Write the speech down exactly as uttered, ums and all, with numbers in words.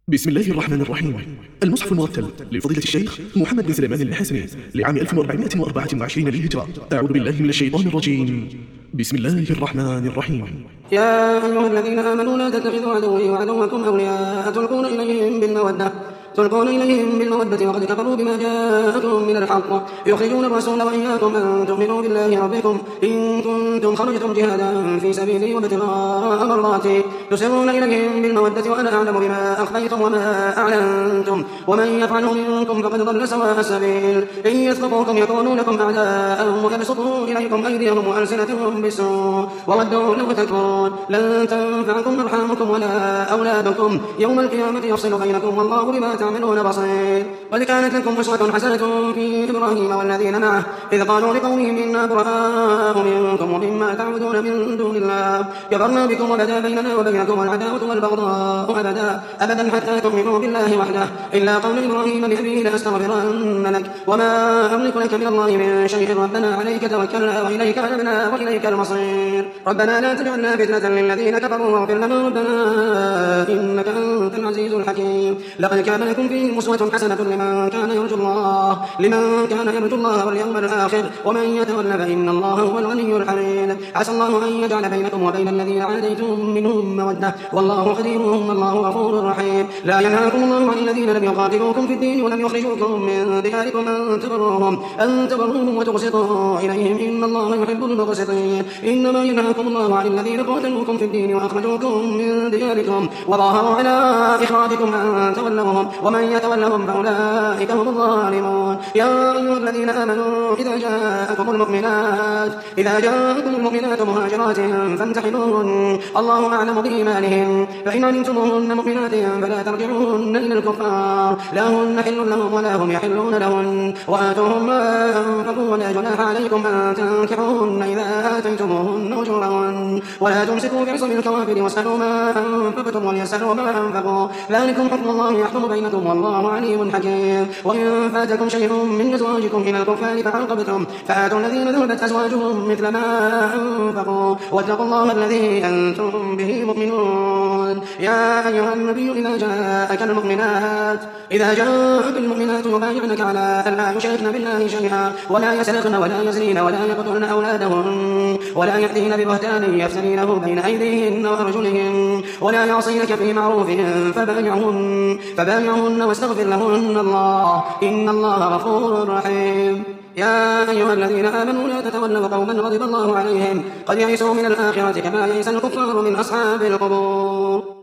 بسم الله الرحمن الرحيم. المصحف المرتل لفضيلة الشيخ محمد بن سليمان الحسني لعام ألف وأربعمائة وأربعة وعشرين للهجرة. أعوذ بالله من الشيطان الرجيم. بسم الله الرحمن الرحيم. يا أيها الذين آمنوا لا تتخذوا عدوي وعدوكم أولياء تلقون إليهم بالمودة تلقون إليهم بالمودة وقد كفروا بما جاءكم من الحق يخرجون الرسول وإياكم أن تؤمنوا بالله ربكم إن كنتم خرجتم جهادا في سبيلي وابتغاء مرضاتي تسرون إليهم بالمودة وأنا أعلم بما أخفيتم وما أعلنتم ومن يفعله منكم فقد ضل سواء السبيل إن يثقفوكم يكونوا لكم أعداء ويبسطوا إليكم أيديهم وألسنتهم بالسوء وودوا لو تكفرون لن تنفعكم أرحامكم ولا أولادكم يوم القيامة يفصل بينكم والله بما تعملون بصير. قد كانت لكم أسوة حسنة في إبراهيم والذين معه إذ قالوا لقومهم إنا براء منكم ومما تعبدون من دون الله كفرنا بكم وبدا بيننا وبينكم العداوة والبغضاء أبدا أبدا حتى تؤمنوا بالله وحده إلا قول إبراهيم لأبيه لأستغفرن لك وما أملك لك من الله من شيء ربنا عليك توكلنا وإليك أنبنا وإليك المصير. ربنا لا تجعلنا فتنة للذين كفروا واغفر لنا ربنا إنك أنت العزيز الحكيم. لقد كان لكم فيهم أسوة حسنة لمن كان يرجو الله لمن كان يرجو الله واليوم الآخر ومن يتول فإن الله هو الغني الحميد. عسى الله أن يجعل بينكم وبين الذين عاديتم منهم مودة والله خبير والله غفور رحيم. لا ينهاكم الله عن الذين لم يقاتلوكم في الدين ولم يخرجوكم من دياركم أن تبروهم أن تبروهم وتقسطوا إليهم إن الله يحب المقسطين. إنما ينهاكم الله عن الذين قاتلوكم في الدين وأخرجوكم من دياركم وظاهروا على إخراجكم أن تولوهم ومن يتولهم فأولئك هم الظالمون. يا أيها الذين آمنوا إذا جاءكم المؤمنات إذا جاءكم المؤمنات مهاجرات فامتحنوهن الله أعلم بإيمانهن فإن علمتموهن مؤمنات فلا ترجعوهن إلى الكفار لا هن حل لهم ولا هم يحلون لهن وآتوهم ما أنفقوا ولا جناح عليكم أن تنكحوهن إذا آتيتموهن أجورهن ولا تمسكوا بعصم الكوافر واسألوا ما أنفقتم وليسألوا ما أنفقوا ذلكم حكم الله يحكم بينكم والله عليم حكيم. وإن فاتكم شيء من أزواجكم إلى الكفار فعاقبتم فآتوا الذين ذهبت أزواجهم مثل ما أنفقوا واتقوا الله الذي أنتم به مؤمنون. يا أيها النبي إذا جاءك المؤمنات إذا جاءك المؤمنات يبايعنك على أن لا يشركن بالله شيئا ولا يسرقن ولا يزنين ولا يقتلن أولادهن ولا يأتين ببهتان يفترينه بين أيديهن وأرجلهن ولا يعصينك في معروف فبايعهن فبايعهن واستغفر لهن الله إن الله غفور رحيم. يا أيها الذين آمنوا لا تتولوا قوما غضب الله عليهم قد يئسوا من الآخرة كما يئس الكفار من أصحاب القبور.